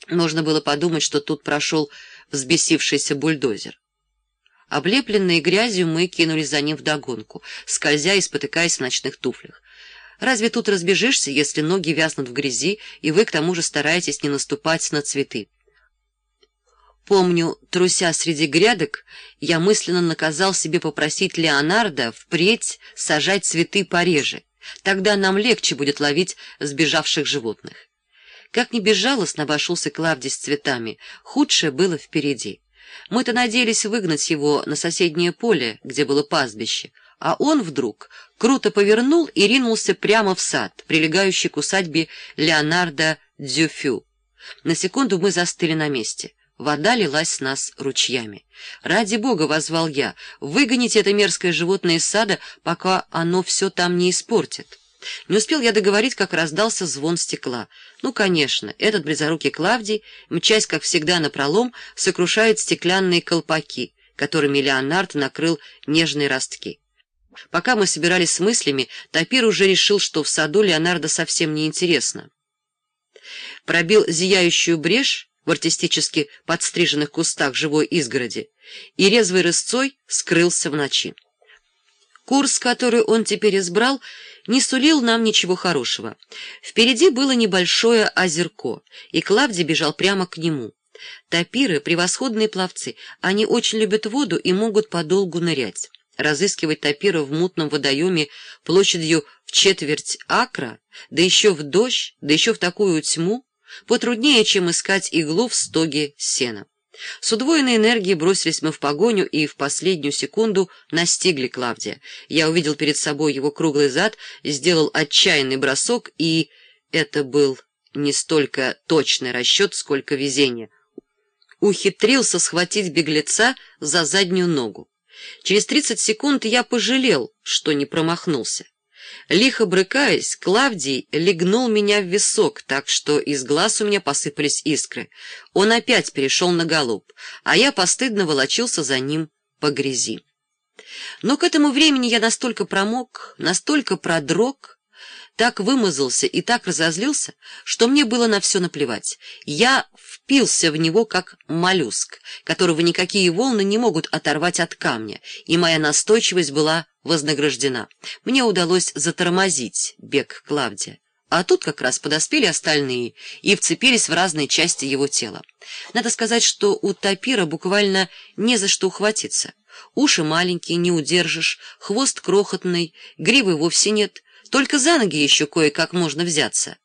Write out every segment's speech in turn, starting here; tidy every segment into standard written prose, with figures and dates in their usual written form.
Можно было подумать, что тут прошел взбесившийся бульдозер. Облепленные грязью, мы кинулись за ним вдогонку, скользя и спотыкаясь в ночных туфлях. Разве тут разбежишься, если ноги вязнут в грязи, и вы к тому же стараетесь не наступать на цветы? Помню, труся среди грядок, я мысленно наказал себе попросить Леонардо впредь сажать цветы пореже. Тогда нам легче будет ловить сбежавших животных. Как ни безжалостно обошелся Клавдий с цветами, худшее было впереди. Мы-то надеялись выгнать его на соседнее поле, где было пастбище, а он вдруг круто повернул и ринулся прямо в сад, прилегающий к усадьбе Леонардо Дзюфю. На секунду мы застыли на месте. Вода лилась с нас ручьями. «Ради бога!» — воззвал я. «Выгоните это мерзкое животное из сада, пока оно все там не испортит». Не успел я договорить, как раздался звон стекла. Ну, конечно, этот близорукий Клавдий, мчась, как всегда, напролом, сокрушает стеклянные колпаки, которыми Леонард накрыл нежные ростки. Пока мы собирались с мыслями, Тапир уже решил, что в саду Леонардо совсем неинтересно. Пробил зияющую брешь в артистически подстриженных кустах живой изгороди и резвой рысцой скрылся в ночи. Курс, который он теперь избрал, не сулил нам ничего хорошего. Впереди было небольшое озерко, и Клавдий бежал прямо к нему. Тапиры — превосходные пловцы, они очень любят воду и могут подолгу нырять. Разыскивать тапира в мутном водоеме площадью в четверть акра, да еще в дождь, да еще в такую тьму, потруднее, чем искать иглу в стоге сена. С удвоенной энергией бросились мы в погоню и в последнюю секунду настигли Клавдия. Я увидел перед собой его круглый зад, сделал отчаянный бросок, и это был не столько точный расчет, сколько везение. Ухитрился схватить беглеца за заднюю ногу. Через 30 секунд я пожалел, что не промахнулся. Лихо брыкаясь, Клавдий легнул меня в висок, так что из глаз у меня посыпались искры. Он опять перешел на галоп, а я постыдно волочился за ним по грязи. Но к этому времени я настолько промок, настолько продрог, так вымазался и так разозлился, что мне было на все наплевать. Я впился в него, как моллюск, которого никакие волны не могут оторвать от камня, и моя настойчивость была вознаграждена. Мне удалось затормозить бег Клавдия. А тут как раз подоспели остальные и вцепились в разные части его тела. Надо сказать, что у тапира буквально не за что ухватиться. Уши маленькие, не удержишь, хвост крохотный, гривы вовсе нет, только за ноги еще кое-как можно взяться.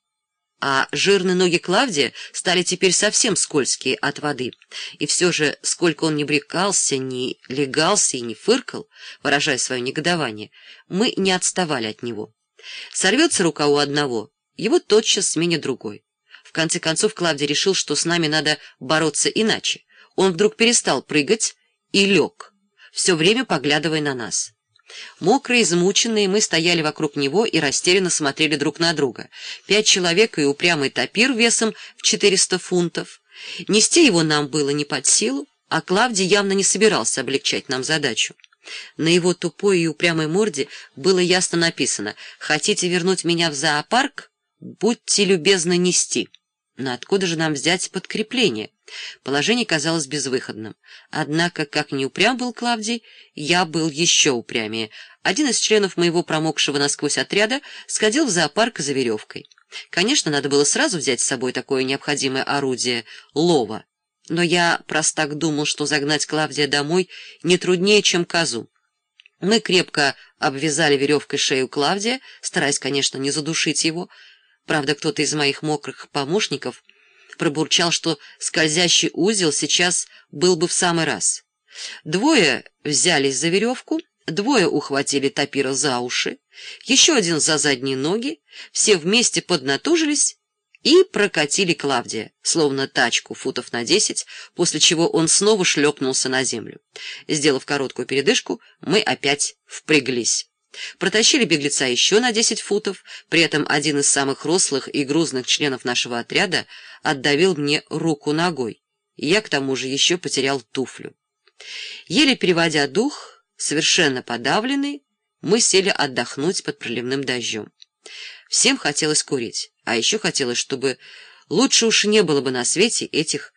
А жирные ноги Клавдия стали теперь совсем скользкие от воды. И все же, сколько он ни брекался, ни легался и не фыркал, выражая свое негодование, мы не отставали от него. Сорвется рука у одного, его тотчас сменит другой. В конце концов Клавдий решил, что с нами надо бороться иначе. Он вдруг перестал прыгать и лег, все время поглядывая на нас. Мокрые, измученные, мы стояли вокруг него и растерянно смотрели друг на друга. 5 человек и упрямый тапир весом в 400 фунтов. Нести его нам было не под силу, а Клавдий явно не собирался облегчать нам задачу. На его тупой и упрямой морде было ясно написано: «Хотите вернуть меня в зоопарк? Будьте любезны нести». Но откуда же нам взять подкрепление? Положение казалось безвыходным. Однако, как ни упрям был Клавдий, я был еще упрямее. Один из членов моего промокшего насквозь отряда сходил в зоопарк за веревкой. Конечно, надо было сразу взять с собой такое необходимое орудие — лова. Но я простак думал, что загнать Клавдия домой не труднее, чем козу. Мы крепко обвязали веревкой шею Клавдия, стараясь, конечно, не задушить его. Правда, кто-то из моих мокрых помощников пробурчал, что скользящий узел сейчас был бы в самый раз. 2 взялись за веревку, 2 ухватили тапира за уши, еще 1 за задние ноги, все вместе поднатужились и прокатили Клавдия, словно тачку, футов на 10, после чего он снова шлепнулся на землю. Сделав короткую передышку, мы опять впряглись. Протащили беглеца еще на 10 футов, при этом один из самых рослых и грузных членов нашего отряда отдавил мне руку ногой, и я к тому же еще потерял туфлю. Еле переводя дух, совершенно подавленный, мы сели отдохнуть под проливным дождем. Всем хотелось курить, а еще хотелось, чтобы Лучше уж не было бы на свете этих